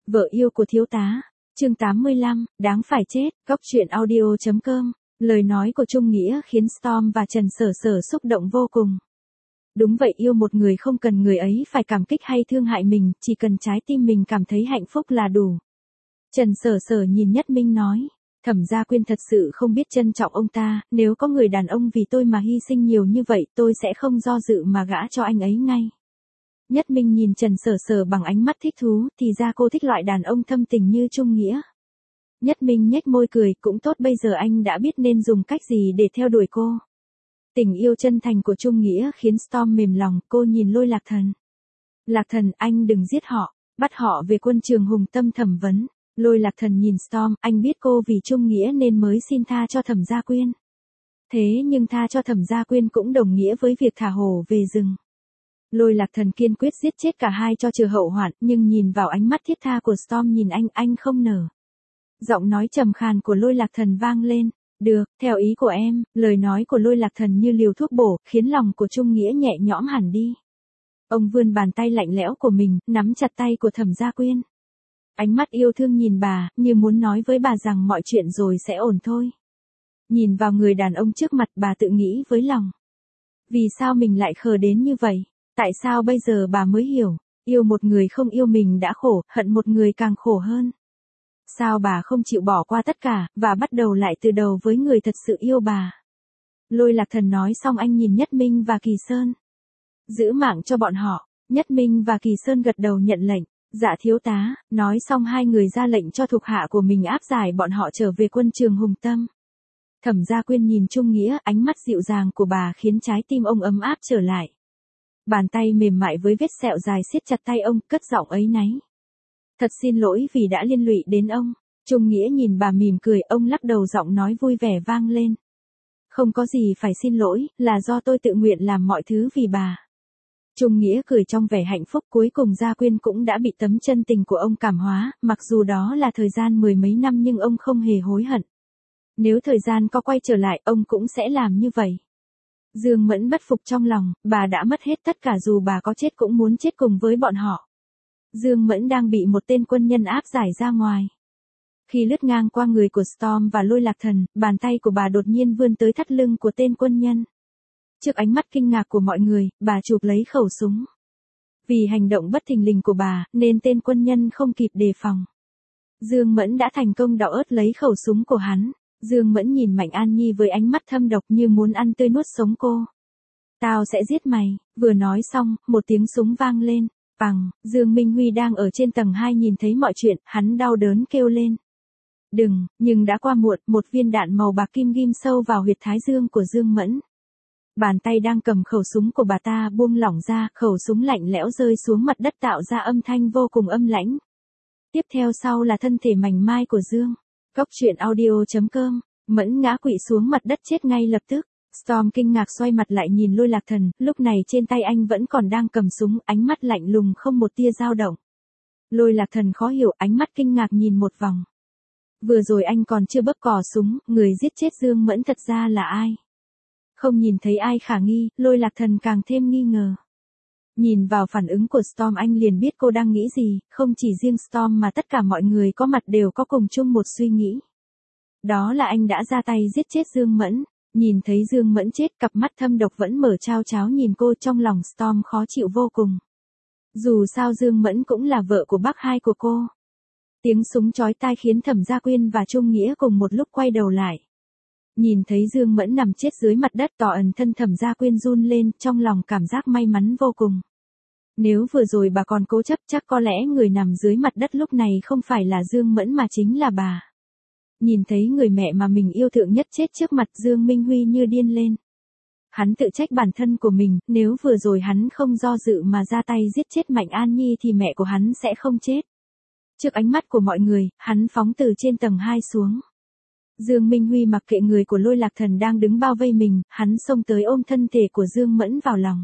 Vợ yêu của thiếu tá. Chương 85, đáng phải chết. Góc truyện audio.com. Lời nói của Trung Nghĩa khiến Storm và Trần Sở Sở xúc động vô cùng. Đúng vậy, yêu một người không cần người ấy phải cảm kích hay thương hại mình, chỉ cần trái tim mình cảm thấy hạnh phúc là đủ. Trần Sở Sở nhìn Nhất Minh nói, Thẩm Gia Quyên thật sự không biết trân trọng ông ta, nếu có người đàn ông vì tôi mà hy sinh nhiều như vậy tôi sẽ không do dự mà gả cho anh ấy ngay. Nhất Minh nhìn Trần Sở Sở bằng ánh mắt thích thú, thì ra cô thích loại đàn ông thâm tình như Trung Nghĩa. Nhất Minh nhếch môi cười, cũng tốt, bây giờ anh đã biết nên dùng cách gì để theo đuổi cô. Tình yêu chân thành của Trung Nghĩa khiến Storm mềm lòng, cô nhìn Lôi Lạc Thần. Lạc Thần, anh đừng giết họ, bắt họ về quân trường Hùng Tâm thẩm vấn. Lôi Lạc Thần nhìn Storm, anh biết cô vì Trung Nghĩa nên mới xin tha cho Thẩm Gia Quyên. Thế nhưng tha cho Thẩm Gia Quyên cũng đồng nghĩa với việc thả hổ về rừng. Lôi Lạc Thần kiên quyết giết chết cả hai cho trừ hậu hoạn, nhưng nhìn vào ánh mắt thiết tha của Storm nhìn anh không nở. Giọng nói trầm khàn của Lôi Lạc Thần vang lên, được, theo ý của em. Lời nói của Lôi Lạc Thần như liều thuốc bổ, khiến lòng của Trung Nghĩa nhẹ nhõm hẳn đi. Ông vươn bàn tay lạnh lẽo của mình, nắm chặt tay của Thẩm Gia Quyên. Ánh mắt yêu thương nhìn bà, như muốn nói với bà rằng mọi chuyện rồi sẽ ổn thôi. Nhìn vào người đàn ông trước mặt, bà tự nghĩ với lòng. Vì sao mình lại khờ đến như vậy? Tại sao bây giờ bà mới hiểu, yêu một người không yêu mình đã khổ, hận một người càng khổ hơn. Sao bà không chịu bỏ qua tất cả, và bắt đầu lại từ đầu với người thật sự yêu bà? Lôi Lạc Thần nói xong anh nhìn Nhất Minh và Kỳ Sơn. Giữ mạng cho bọn họ. Nhất Minh và Kỳ Sơn gật đầu nhận lệnh. Dạ thiếu tá. Nói xong hai người ra lệnh cho thuộc hạ của mình áp giải bọn họ trở về quân trường Hùng Tâm. Thẩm Gia Quyên nhìn Trung Nghĩa, ánh mắt dịu dàng của bà khiến trái tim ông ấm áp trở lại. Bàn tay mềm mại với vết sẹo dài siết chặt tay ông, cất giọng áy náy. Thật xin lỗi vì đã liên lụy đến ông. Trung Nghĩa nhìn bà mỉm cười, ông lắc đầu, giọng nói vui vẻ vang lên. Không có gì phải xin lỗi, là do tôi tự nguyện làm mọi thứ vì bà. Trung Nghĩa cười trong vẻ hạnh phúc, cuối cùng Gia Quyên cũng đã bị tấm chân tình của ông cảm hóa, mặc dù đó là thời gian mười mấy năm nhưng ông không hề hối hận. Nếu thời gian có quay trở lại, ông cũng sẽ làm như vậy. Dương Mẫn bất phục trong lòng, bà đã mất hết tất cả, dù bà có chết cũng muốn chết cùng với bọn họ. Dương Mẫn đang bị một tên quân nhân áp giải ra ngoài. Khi lướt ngang qua người của Storm và Lôi Lạc Thần, bàn tay của bà đột nhiên vươn tới thắt lưng của tên quân nhân. Trước ánh mắt kinh ngạc của mọi người, bà chụp lấy khẩu súng. Vì hành động bất thình lình của bà, nên tên quân nhân không kịp đề phòng. Dương Mẫn đã thành công đào ớt lấy khẩu súng của hắn. Dương Mẫn nhìn Mạnh An Nhi với ánh mắt thâm độc như muốn ăn tươi nuốt sống cô. Tao sẽ giết mày. Vừa nói xong, một tiếng súng vang lên. Bằng, Dương Minh Huy đang ở trên tầng 2 nhìn thấy mọi chuyện, hắn đau đớn kêu lên. Đừng, nhưng đã qua muộn, một viên đạn màu bạc kim ghim sâu vào huyệt thái dương của Dương Mẫn. Bàn tay đang cầm khẩu súng của bà ta buông lỏng ra, khẩu súng lạnh lẽo rơi xuống mặt đất tạo ra âm thanh vô cùng âm lãnh. Tiếp theo sau là thân thể mảnh mai của Dương. Góc truyện audio.com. Mẫn ngã quỵ xuống mặt đất chết ngay lập tức. Storm kinh ngạc xoay mặt lại nhìn Lôi Lạc Thần, lúc này trên tay anh vẫn còn đang cầm súng, ánh mắt lạnh lùng không một tia dao động. Lôi Lạc Thần khó hiểu, ánh mắt kinh ngạc nhìn một vòng. Vừa rồi anh còn chưa bấp cò súng, người giết chết Dương Mẫn thật ra là ai? Không nhìn thấy ai khả nghi, Lôi Lạc Thần càng thêm nghi ngờ. Nhìn vào phản ứng của Storm anh liền biết cô đang nghĩ gì, không chỉ riêng Storm mà tất cả mọi người có mặt đều có cùng chung một suy nghĩ. Đó là anh đã ra tay giết chết Dương Mẫn. Nhìn thấy Dương Mẫn chết, cặp mắt thâm độc vẫn mở trao tráo nhìn cô, trong lòng Storm khó chịu vô cùng. Dù sao Dương Mẫn cũng là vợ của bác hai của cô. Tiếng súng chói tai khiến Thẩm Gia Quyên và Trung Nghĩa cùng một lúc quay đầu lại. Nhìn thấy Dương Mẫn nằm chết dưới mặt đất, tỏ ẩn thân Thẩm Gia Quyên run lên, trong lòng cảm giác may mắn vô cùng. Nếu vừa rồi bà còn cố chấp, chắc có lẽ người nằm dưới mặt đất lúc này không phải là Dương Mẫn mà chính là bà. Nhìn thấy người mẹ mà mình yêu thương nhất chết trước mặt, Dương Minh Huy như điên lên. Hắn tự trách bản thân của mình, nếu vừa rồi hắn không do dự mà ra tay giết chết Mạnh An Nhi thì mẹ của hắn sẽ không chết. Trước ánh mắt của mọi người, hắn phóng từ trên tầng 2 xuống. Dương Minh Huy mặc kệ người của Lôi Lạc Thần đang đứng bao vây mình, hắn xông tới ôm thân thể của Dương Mẫn vào lòng.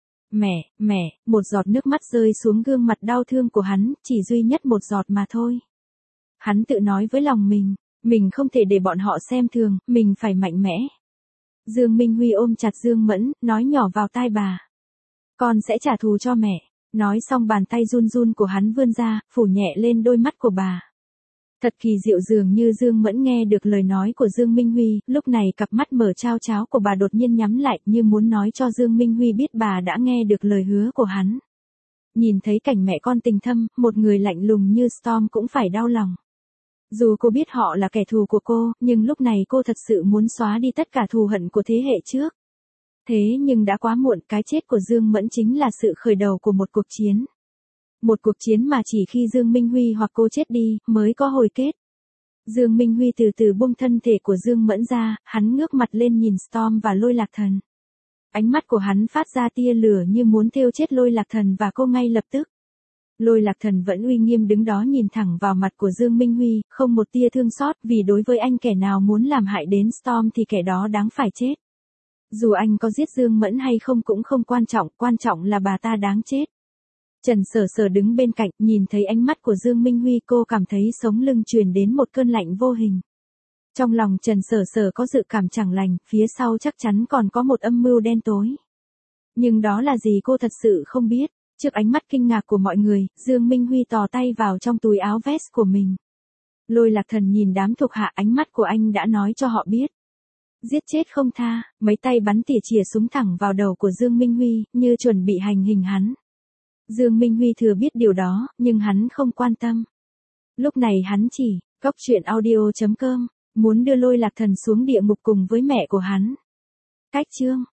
Mẹ, một giọt nước mắt rơi xuống gương mặt đau thương của hắn, chỉ duy nhất một giọt mà thôi. Hắn tự nói với lòng mình không thể để bọn họ xem thường, mình phải mạnh mẽ. Dương Minh Huy ôm chặt Dương Mẫn, nói nhỏ vào tai bà. Con sẽ trả thù cho mẹ. Nói xong bàn tay run run của hắn vươn ra, phủ nhẹ lên đôi mắt của bà. Thật kỳ diệu, dường như Dương Mẫn nghe được lời nói của Dương Minh Huy, lúc này cặp mắt mở trao tráo của bà đột nhiên nhắm lại như muốn nói cho Dương Minh Huy biết bà đã nghe được lời hứa của hắn. Nhìn thấy cảnh mẹ con tình thâm, một người lạnh lùng như Storm cũng phải đau lòng. Dù cô biết họ là kẻ thù của cô, nhưng lúc này cô thật sự muốn xóa đi tất cả thù hận của thế hệ trước. Thế nhưng đã quá muộn, cái chết của Dương Mẫn chính là sự khởi đầu của một cuộc chiến. Một cuộc chiến mà chỉ khi Dương Minh Huy hoặc cô chết đi, mới có hồi kết. Dương Minh Huy từ từ buông thân thể của Dương Mẫn ra, hắn ngước mặt lên nhìn Storm và Lôi Lạc Thần. Ánh mắt của hắn phát ra tia lửa như muốn thiêu chết Lôi Lạc Thần và cô ngay lập tức. Lôi Lạc Thần vẫn uy nghiêm đứng đó nhìn thẳng vào mặt của Dương Minh Huy, không một tia thương xót, vì đối với anh kẻ nào muốn làm hại đến Storm thì kẻ đó đáng phải chết. Dù anh có giết Dương Mẫn hay không cũng không quan trọng là bà ta đáng chết. Trần Sở Sở đứng bên cạnh, nhìn thấy ánh mắt của Dương Minh Huy, cô cảm thấy sống lưng truyền đến một cơn lạnh vô hình. Trong lòng Trần Sở Sở có dự cảm chẳng lành, phía sau chắc chắn còn có một âm mưu đen tối. Nhưng đó là gì cô thật sự không biết. Trước ánh mắt kinh ngạc của mọi người, Dương Minh Huy tò tay vào trong túi áo vest của mình. Lôi Lạc Thần nhìn đám thuộc hạ, ánh mắt của anh đã nói cho họ biết. Giết chết không tha, mấy tay bắn tỉa chìa súng thẳng vào đầu của Dương Minh Huy, như chuẩn bị hành hình hắn. Dương Minh Huy thừa biết điều đó, nhưng hắn không quan tâm. Lúc này hắn chỉ, goctruyện audio.com, muốn đưa Lôi Lạc Thần xuống địa ngục cùng với mẹ của hắn. Cách chương